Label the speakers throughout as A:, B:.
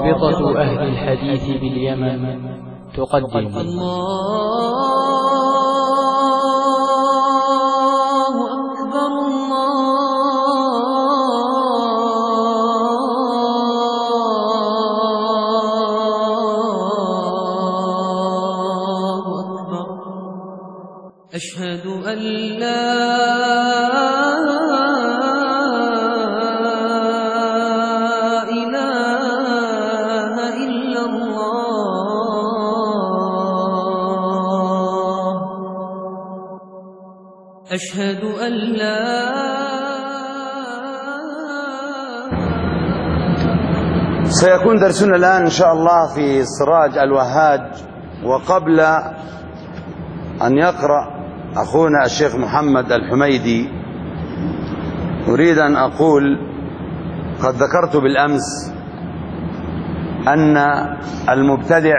A: رابطة أهل الحديث باليمن تقدم
B: الله أكبر الله أكبر أشهد أن لا أشهد أن لا
C: سيكون درسنا الآن إن شاء الله في سراج الوهاج. وقبل أن يقرأ أخونا الشيخ محمد الحميدي أريد أن أقول قد ذكرت بالأمس أن المبتدع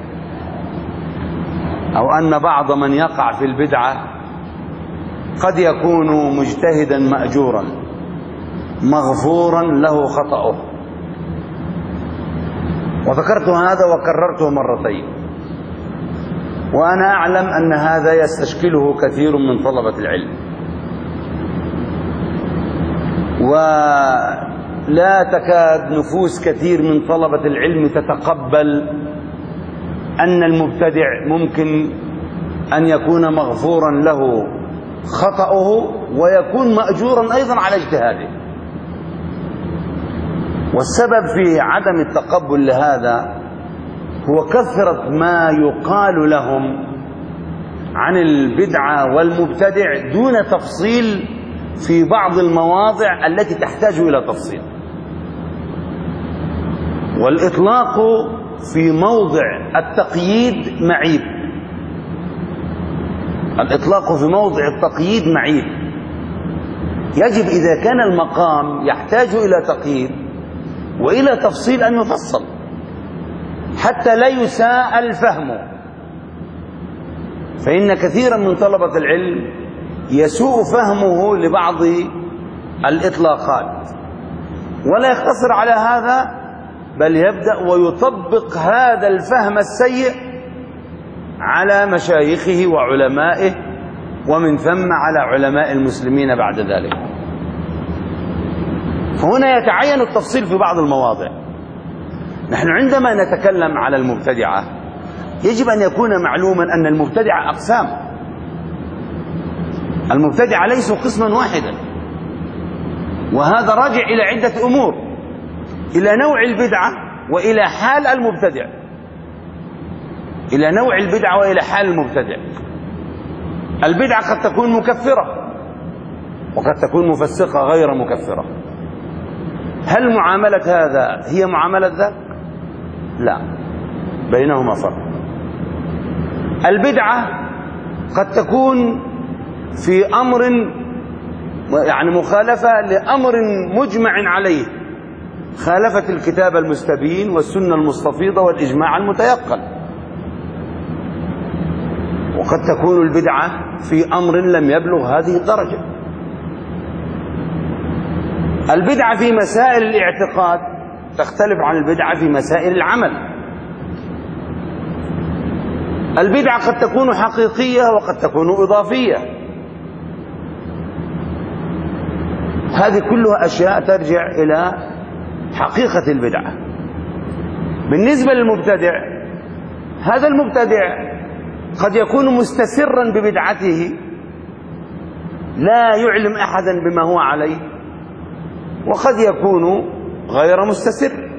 C: أو أن بعض من يقع في البدعة قد يكون مجتهدا مأجورا مغفورا له خطأه، وذكرت هذا وكررته مرتين، وأنا أعلم أن هذا يستشكله كثير من طلبة العلم، ولا تكاد نفوس كثير من طلبة العلم تتقبل أن المبتدع ممكن أن يكون مغفورا له خطأه ويكون مأجورا أيضا على اجتهاده. والسبب في عدم التقبل لهذا هو كثرة ما يقال لهم عن البدعة والمبتدع دون تفصيل في بعض المواضع التي تحتاج إلى تفصيل. والإطلاق في موضع التقييد معيب، الإطلاق في موضع التقييد معيب. يجب إذا كان المقام يحتاج إلى تقييد وإلى تفصيل أن يفصل حتى لا يساء الفهم، فإن كثيرا من طلبة العلم يسوء فهمه لبعض الإطلاقات، ولا يقتصر على هذا بل يبدأ ويطبق هذا الفهم السيء على مشايخه وعلمائه ومن ثم على علماء المسلمين بعد ذلك. فهنا يتعين التفصيل في بعض المواضع. نحن عندما نتكلم على المبتدعة يجب أن يكون معلوما أن المبتدعة أقسام. المبتدعة ليسوا قسما واحدا، وهذا راجع إلى عدة أمور: إلى نوع البدعة وإلى حال المبتدع، إلى نوع البدعة وإلى حال المبتدع. البدعة قد تكون مكفرة وقد تكون مفسقة غير مكفرة. هل معاملة هذا هي معاملة ذاك؟ لا، بينهما فرق. البدعة قد تكون في أمر يعني مخالفة لأمر مجمع عليه، خالفت الكتاب المستبين والسنة المستفيضة والإجماع المتيقن. وقد تكون البدعة في أمر لم يبلغ هذه الدرجة. البدعة في مسائل الاعتقاد تختلف عن البدعة في مسائل العمل. البدعة قد تكون حقيقية وقد تكون إضافية. هذه كلها أشياء ترجع إلى حقيقة البدعة. بالنسبة للمبتدع، هذا المبتدع قد يكون مستسرا ببدعته لا يعلم أحدا بما هو عليه، وقد يكون غير مستسر.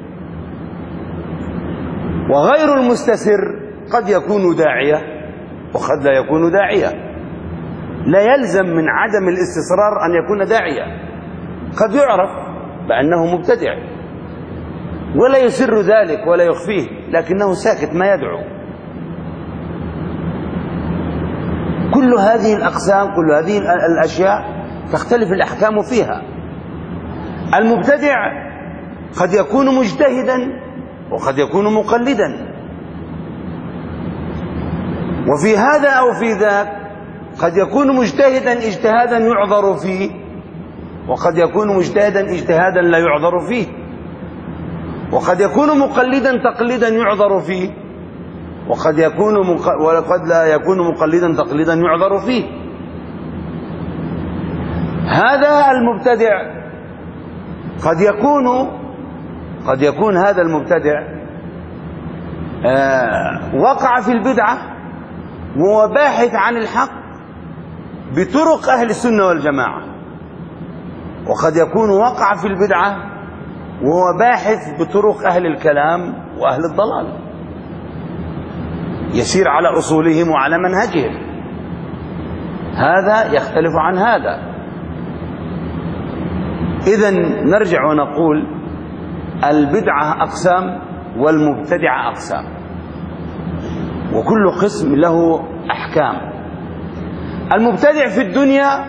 C: وغير المستسر قد يكون داعية وقد لا يكون داعية. لا يلزم من عدم الاستسرار أن يكون داعية، قد يعرف بأنه مبتدع ولا يسر ذلك ولا يخفيه، لكنه ساكت ما يدعو. كل هذه الأقسام، كل هذه الأشياء تختلف الأحكام فيها. المبتدع قد يكون مجتهدا وقد يكون مقلدا، وفي هذا أو في ذاك قد يكون مجتهدا اجتهادا يعذر فيه، وقد يكون مجتهدا اجتهادا لا يعذر فيه. وقد يكون مقلدا تقليدا يعذر فيه، وقد لا يكون مقلدا تقليدا يعذر فيه. هذا المبتدع قد يكون هذا المبتدع وقع في البدعة وهو باحث عن الحق بطرق أهل السنة والجماعة، وقد يكون وقع في البدعة وهو باحث بطرق أهل الكلام وأهل الضلال، يسير على أصولهم وعلى منهجهم. هذا يختلف عن هذا. إذن نرجع ونقول البدعة أقسام والمبتدعة أقسام، وكل قسم له أحكام. المبتدع في الدنيا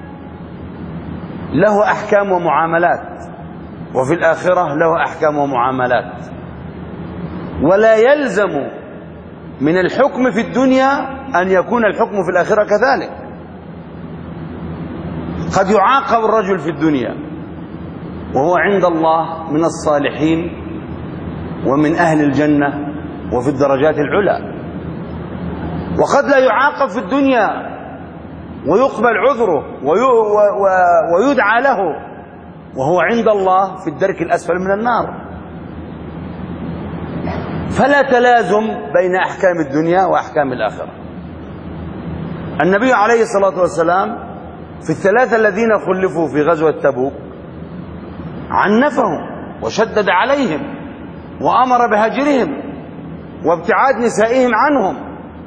C: له أحكام ومعاملات، وفي الآخرة له أحكام ومعاملات، ولا يلزم من الحكم في الدنيا أن يكون الحكم في الآخرة كذلك. قد يعاقب الرجل في الدنيا وهو عند الله من الصالحين ومن أهل الجنة وفي الدرجات العلى، وقد لا يعاقب في الدنيا ويقبل عذره ويدعى له وهو عند الله في الدرك الأسفل من النار. فلا تلازم بين أحكام الدنيا وأحكام الآخرة. النبي عليه الصلاة والسلام في الثلاثة الذين خلفوا في غزوة تبوك عنفهم وشدد عليهم وأمر بهجرهم وابتعاد نسائهم عنهم،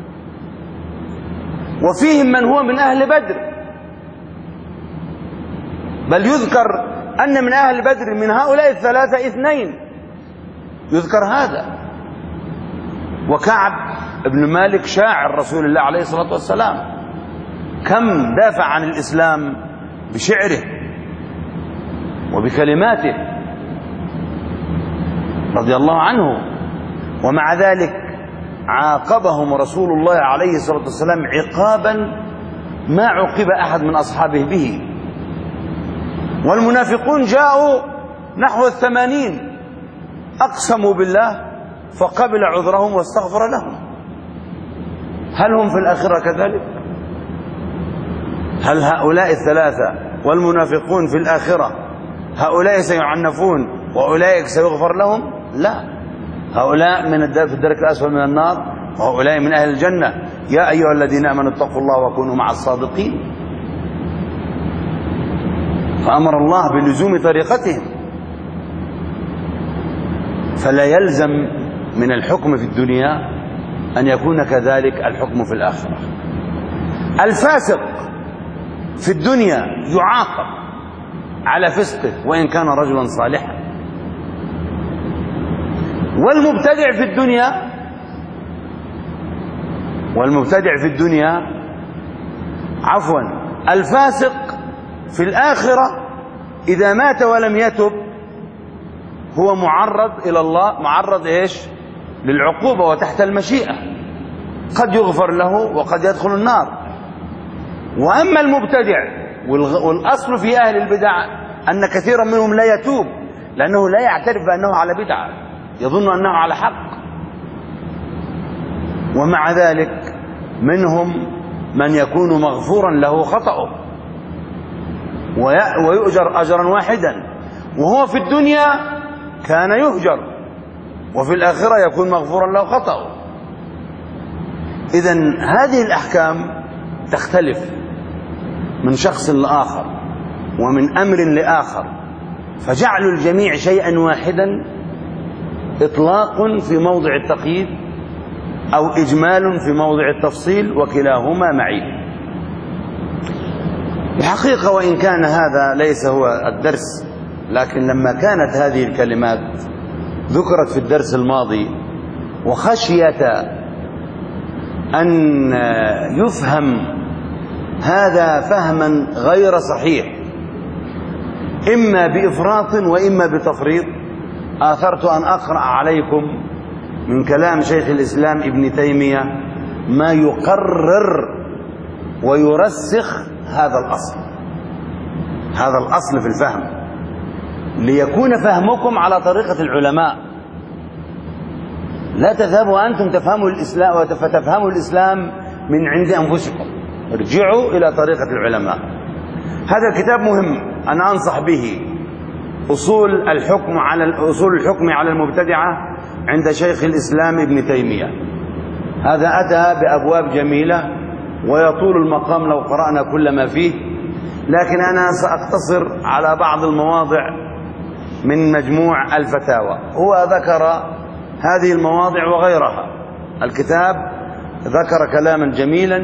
C: وفيهم من هو من أهل بدر، بل يذكر أن من أهل بدر من هؤلاء الثلاثة 2 يذكر هذا. وكعب بن مالك شاعر رسول الله عليه الصلاة والسلام كم دافع عن الإسلام بشعره وبكلماته رضي الله عنه، ومع ذلك عاقبهم رسول الله عليه الصلاة والسلام عقابا ما عوقب أحد من أصحابه به. والمنافقون جاءوا نحو 80 أقسموا بالله فقبل عذرهم واستغفر لهم. هل هم في الآخرة كذلك؟ هل هؤلاء الثلاثة والمنافقون في الآخرة هؤلاء سيعنفون وأولئك سيغفر لهم؟ لا، هؤلاء في الدرك الأسفل من النار وهؤلاء من أهل الجنة. يا أيها الذين آمنوا اتقوا الله وكونوا مع الصادقين. فأمر الله بلزوم طريقتهم. فلا يلزم من الحكم في الدنيا أن يكون كذلك الحكم في الآخرة. الفاسق في الدنيا يعاقب على فسقه وإن كان رجلا صالحا، والمبتدع في الدنيا الفاسق في الآخرة إذا مات ولم يتب هو معرض إلى الله، معرض للعقوبة وتحت المشيئة، قد يغفر له وقد يدخل النار. وأما المبتدع والأصل في أهل البدع أن كثيرا منهم لا يتوب لأنه لا يعترف بأنه على بدعة، يظن أنه على حق، ومع ذلك منهم من يكون مغفورا له خطأه ويؤجر أجرا واحدا، وهو في الدنيا كان يهجر وفي الآخرة يكون مغفورا له خطأه. إذن هذه الأحكام تختلف من شخص لآخر ومن أمر لآخر، فجعل الجميع شيئا واحدا إطلاق في موضع التقييد أو إجمال في موضع التفصيل، وكلاهما معيب. الحقيقة وإن كان هذا ليس هو الدرس، لكن لما كانت هذه الكلمات ذكرت في الدرس الماضي وخشية أن يفهم هذا فهما غير صحيح إما بإفراط وإما بتفريط، آثرت أن أقرأ عليكم من كلام شيخ الإسلام ابن تيمية ما يقرر ويرسخ هذا الأصل في الفهم، ليكون فهمكم على طريقة العلماء لا تذهبوا أنتم تفهموا الإسلام فتفهموا الإسلام من عند أنفسكم، ارجعوا إلى طريقة العلماء. هذا الكتاب مهم، أنا أنصح به، أصول الحكم على المبتدعة عند شيخ الإسلام ابن تيمية. هذا أتى بأبواب جميلة ويطول المقام لو قرأنا كل ما فيه، لكن أنا سأقتصر على بعض المواضع من مجموع الفتاوى. هو ذكر هذه المواضع وغيرها. الكتاب ذكر كلاما جميلا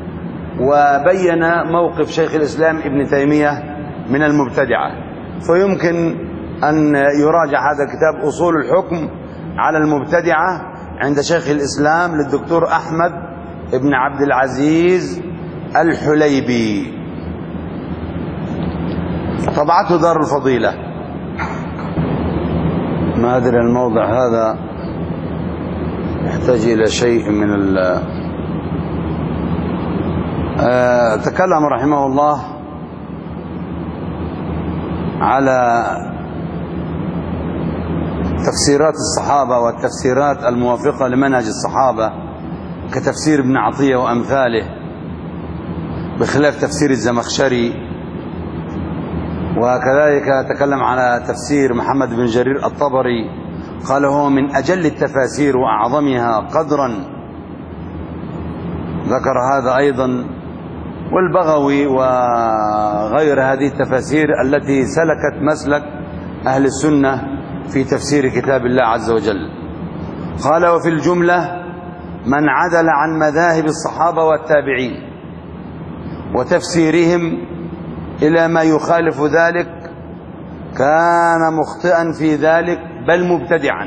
C: وبين موقف شيخ الإسلام ابن تيمية من المبتدعة، فيمكن أن يراجع هذا الكتاب أصول الحكم على المبتدعة عند شيخ الإسلام للدكتور أحمد بن عبد العزيز الحليبي، طبعته دار الفضيلة. ما أدري الموضع هذا يحتاج إلى شيء من تكلم رحمه الله على تفسيرات الصحابة والتفسيرات الموافقة لمنهج الصحابة كتفسير ابن عطية وأمثاله، بخلاف تفسير الزمخشري. وكذلك تكلم على تفسير محمد بن جرير الطبري، قال هو من أجل التفاسير وأعظمها قدرا، ذكر هذا أيضا. والبغوي وغير هذه التفاسير التي سلكت مسلك أهل السنة في تفسير كتاب الله عز وجل. قال وفي الجملة من عدل عن مذاهب الصحابة والتابعين وتفسيرهم إلى ما يخالف ذلك كان مخطئا في ذلك بل مبتدعا،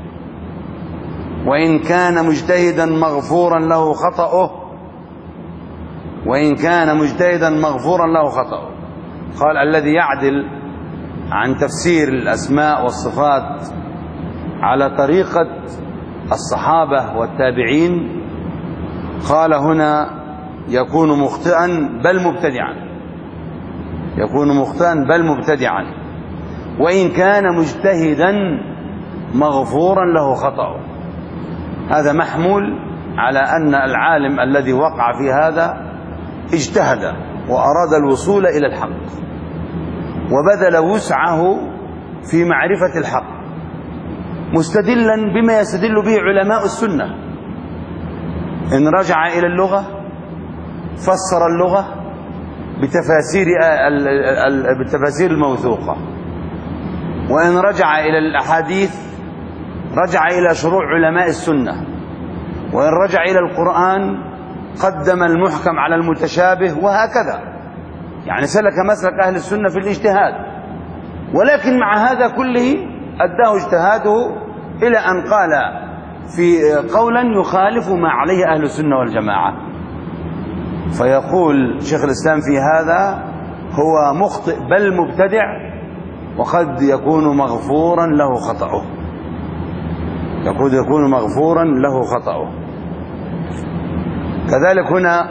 C: وإن كان مجتهدا مغفورا له خطأه، وإن كان مجتهدا مغفورا له خطأه. قال الذي يعدل عن تفسير الأسماء والصفات على طريقة الصحابة والتابعين، قال هنا يكون مخطئا بل مبتدعا، يكون مخطئا بل مبتدعا، وإن كان مجتهدا مغفورا له خطأه. هذا محمول على أن العالم الذي وقع في هذا اجتهد وأراد الوصول إلى الحق وبذل وسعه في معرفة الحق، مستدلا بما يستدل به علماء السنة. إن رجع إلى اللغة فسر اللغة بالتفاسير الموثوقة، وإن رجع إلى الأحاديث رجع إلى شروع علماء السنة، وإن رجع إلى القرآن قدم المحكم على المتشابه، وهكذا. يعني سلك مسلك أهل السنة في الاجتهاد، ولكن مع هذا كله أداه اجتهاده إلى أن قال في قولا يخالف ما عليه أهل السنة والجماعة. فيقول شيخ الإسلام في هذا هو مخطئ بل مبتدع، وقد يكون مغفورا له خطأه، يكون مغفورا له خطأه. كذلك هنا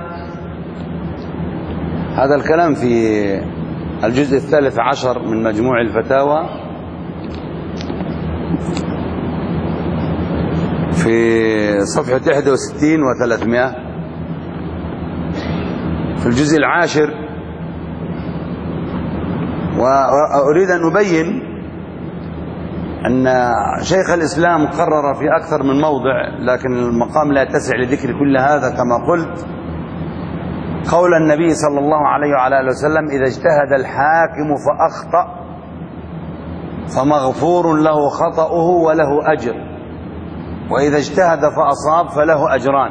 C: هذا الكلام في الجزء 13 من مجموع الفتاوى في صفحة 61 و300 في الجزء 10. وأريد أن أبين أن شيخ الإسلام قرر في أكثر من موضع، لكن المقام لا يتسع لذكر كل هذا كما قلت، قول النبي صلى الله عليه وعلى آله وسلم إذا اجتهد الحاكم فأخطأ فمغفور له خطأه وله أجر، وإذا اجتهد فأصاب فله أجران.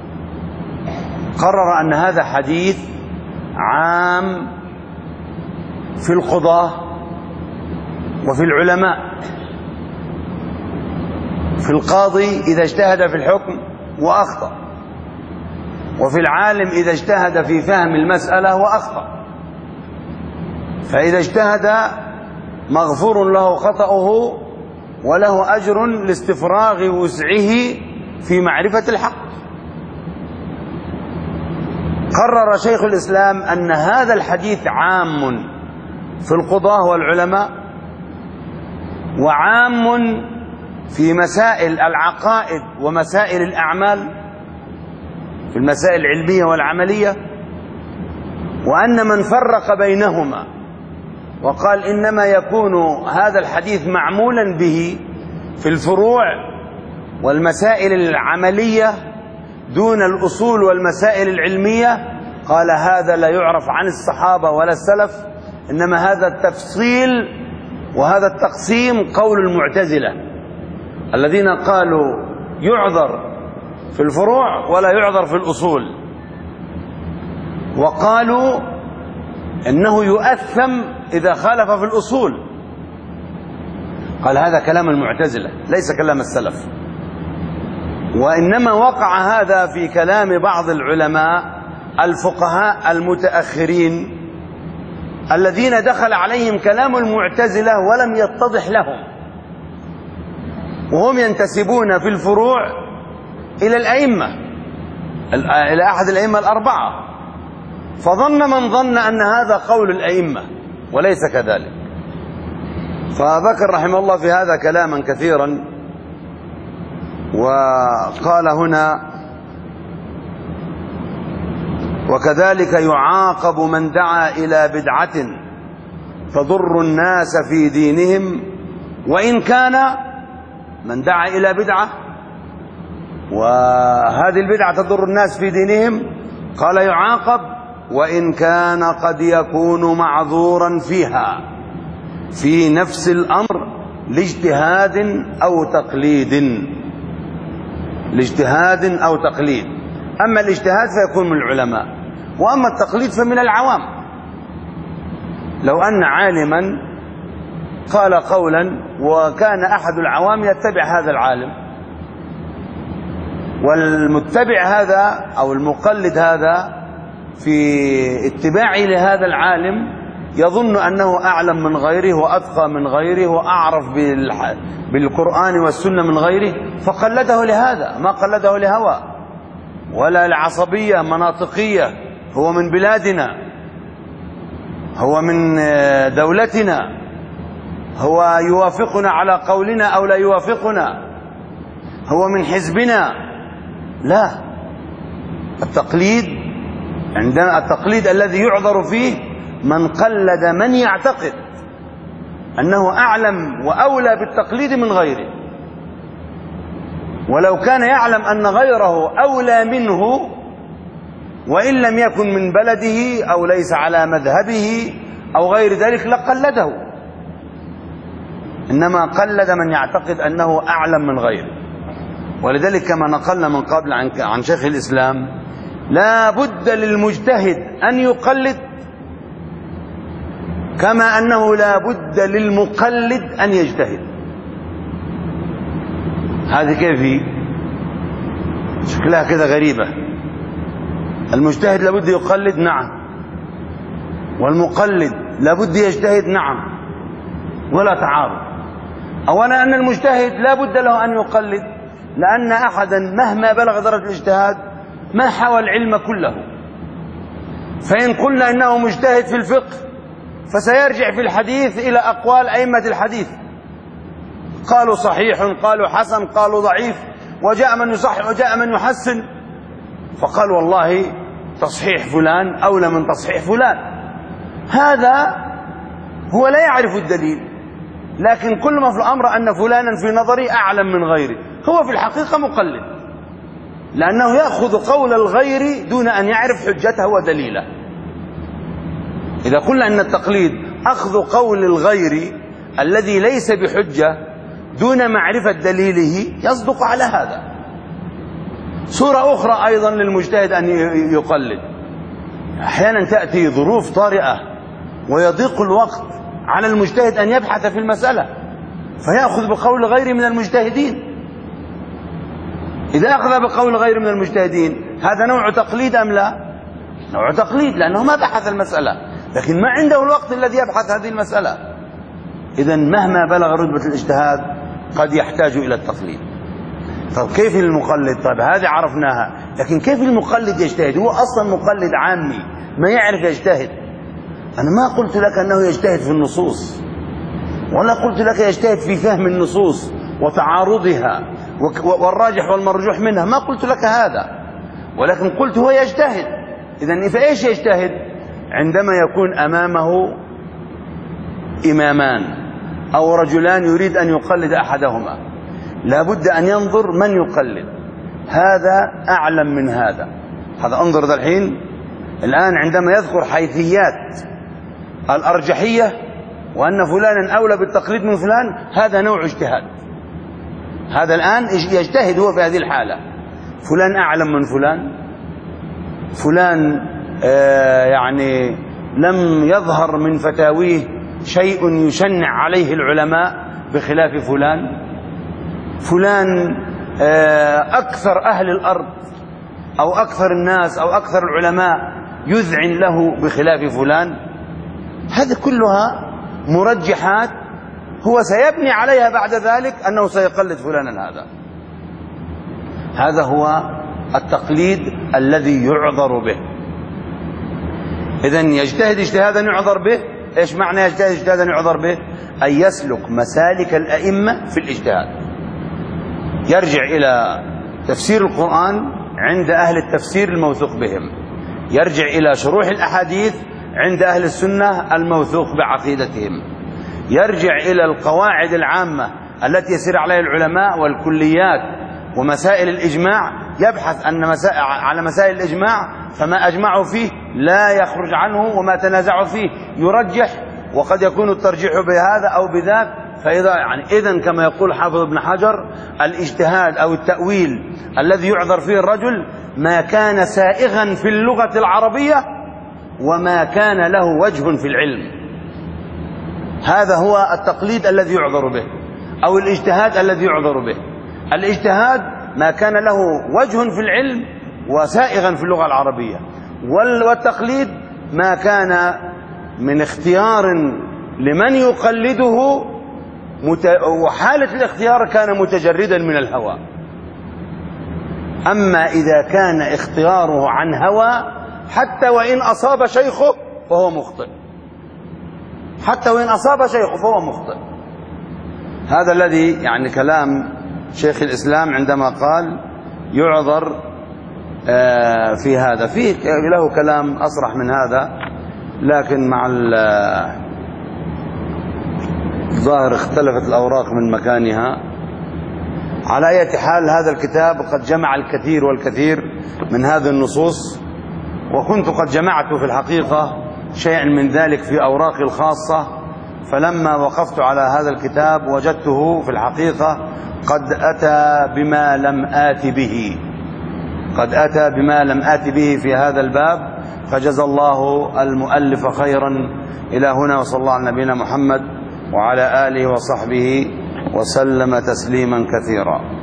C: قرر أن هذا حديث عام في القضاة وفي العلماء. في القاضي إذا اجتهد في الحكم وأخطأ، وفي العالم إذا اجتهد في فهم المسألة وأخطأ. فإذا اجتهد مغفور له خطأه وله أجر لاستفراغ وسعه في معرفة الحق. قرر شيخ الإسلام أن هذا الحديث عام في القضاة والعلماء، وعام في مسائل العقائد ومسائل الأعمال، في المسائل العلمية والعملية، وأن من فرق بينهما وقال إنما يكون هذا الحديث معمولا به في الفروع والمسائل العملية دون الأصول والمسائل العلمية، قال هذا لا يعرف عن الصحابة ولا السلف، إنما هذا التفصيل وهذا التقسيم قول المعتزلة الذين قالوا يعذر في الفروع ولا يعذر في الأصول، وقالوا إنه يؤثم إذا خالف في الأصول. قال هذا كلام المعتزلة ليس كلام السلف، وإنما وقع هذا في كلام بعض العلماء الفقهاء المتأخرين الذين دخل عليهم كلام المعتزلة ولم يتضح لهم، وهم ينتسبون في الفروع إلى الأئمة، إلى أحد الأئمة الأربعة، فظن من ظن أن هذا قول الأئمة وليس كذلك. فذكر رحمه الله في هذا كلاما كثيرا، وقال هنا: وكذلك يعاقب من دعا إلى بدعة تضر الناس في دينهم، وإن كان من دعا إلى بدعة وهذه البدعة تضر الناس في دينهم، قال يعاقب وإن كان قد يكون معذورا فيها في نفس الأمر لاجتهاد أو تقليد. أما الاجتهاد فيكون من العلماء، وأما التقليد فمن العوام. لو أن عالما قال قولا وكان أحد العوام يتبع هذا العالم، والمتبع هذا أو المقلد هذا في اتباعه لهذا العالم يظن أنه أعلم من غيره وأتقى من غيره وأعرف بالقرآن والسنة من غيره، فقلده لهذا، ما قلده لهوى ولا لعصبية مناطقية. هو من بلادنا، هو من دولتنا، هو يوافقنا على قولنا أو لا يوافقنا، هو من حزبنا. لا، التقليد عندنا التقليد الذي يعذر فيه من قلد من يعتقد أنه أعلم وأولى بالتقليد من غيره، ولو كان يعلم أن غيره أولى منه وإن لم يكن من بلده أو ليس على مذهبه أو غير ذلك لقلده، إنما قلد من يعتقد أنه أعلم من غيره. ولذلك كما نقلنا من قبل عن شيخ الإسلام: لا بد للمجتهد أن يقلد كما أنه لا بد للمقلد أن يجتهد. هذه كيف شكلها كذا غريبة. المجتهد لابد يقلد، نعم، والمقلد لابد يجتهد، نعم، ولا تعارض. أولا أن المجتهد لابد له أن يقلد، لأن أحدا مهما بلغ درجة الاجتهاد ما حوى العلم كله. فإن قلنا إنه مجتهد في الفقه فسيرجع في الحديث إلى أقوال أئمة الحديث، قالوا صحيح، قالوا حسن، قالوا ضعيف، وجاء من يصحح وجاء من يحسن، فقال والله تصحيح فلان أولى من تصحيح فلان. هذا هو لا يعرف الدليل، لكن كل ما في الأمر أن فلانا في نظري أعلم من غيره، هو في الحقيقة مقلد، لأنه يأخذ قول الغير دون أن يعرف حجته ودليله. إذا قلنا أن التقليد أخذ قول الغير الذي ليس بحجة دون معرفة دليله، يصدق على هذا. صورة أخرى أيضا للمجتهد أن يقلد: أحيانا تأتي ظروف طارئة ويضيق الوقت على المجتهد أن يبحث في المسألة فيأخذ بقول غير من المجتهدين. إذا أخذ بقول غير من المجتهدين هذا نوع تقليد أم لا؟ نوع تقليد، لأنه ما بحث المسألة، لكن ما عنده الوقت الذي يبحث هذه المسألة. إذن مهما بلغ رتبة الاجتهاد قد يحتاج إلى التقليد. طب كيف المقلد؟ طيب هذه عرفناها، لكن كيف المقلد يجتهد؟ هو أصلا مقلد عامي ما يعرف يجتهد. أنا ما قلت لك أنه يجتهد في النصوص، ولا قلت لك يجتهد في فهم النصوص، وتعارضها والراجح والمرجوح منها، ما قلت لك هذا، ولكن قلت هو يجتهد. إذن فإيش يجتهد؟ عندما يكون أمامه إمامان أو رجلان يريد أن يقلد أحدهما، لا بد أن ينظر من يقلد، هذا أعلم من هذا. هذا انظر ذا الآن عندما يذكر حيثيات الأرجحية وأن فلانا أولى بالتقليد من فلان، هذا نوع اجتهاد. هذا الآن يجتهد هو في هذه الحالة، فلان أعلم من فلان، فلان يعني لم يظهر من فتاويه شيء يشنع عليه العلماء بخلاف فلان، فلان أكثر أهل الأرض أو أكثر الناس أو أكثر العلماء يذعن له بخلاف فلان. هذه كلها مرجحات هو سيبني عليها بعد ذلك أنه سيقلد فلانا. هذا هو التقليد الذي يعذر به. إذن يجتهد اجتهادا يعذر به. إيش معنى يجتهد اجتهادا يعذر به؟ أن يسلك مسالك الأئمة في الاجتهاد، يرجع إلى تفسير القرآن عند أهل التفسير الموثوق بهم، يرجع إلى شروح الأحاديث عند أهل السنة الموثوق بعقيدتهم، يرجع إلى القواعد العامة التي يسير عليها العلماء والكليات ومسائل الإجماع، يبحث على مسائل الإجماع، فما أجمعوا فيه لا يخرج عنه، وما تنازعوا فيه يرجح، وقد يكون الترجيح بهذا أو بذاك. فإذا إذن كما يقول حافظ ابن حجر، الاجتهاد أو التأويل الذي يعذر فيه الرجل ما كان سائغا في اللغة العربية وما كان له وجه في العلم. هذا هو التقليد الذي يعذر به، أو الاجتهاد الذي يعذر به. الاجتهاد ما كان له وجه في العلم وسائغا في اللغة العربية، والتقليد ما كان من اختيار لمن يقلده، وحالة الاختيار كان متجردا من الهوى. أما إذا كان اختياره عن هوى حتى وإن أصاب شيخه فهو مخطئ، حتى وإن أصاب شيخه فهو مخطئ. هذا الذي كلام شيخ الإسلام عندما قال يعذر في هذا. فيه له كلام أصرح من هذا، لكن مع الظاهر اختلفت الأوراق من مكانها. على أي حال هذا الكتاب قد جمع الكثير والكثير من هذه النصوص، وكنت قد جمعت في الحقيقة شيئا من ذلك في أوراقي الخاصة، فلما وقفت على هذا الكتاب وجدته في الحقيقة قد أتى بما لم آت به، قد أتى بما لم آت به في هذا الباب، فجزى الله المؤلف خيرا. إلى هنا، وصلى الله على نبينا محمد وعلى آله وصحبه وسلم تسليما كثيرا.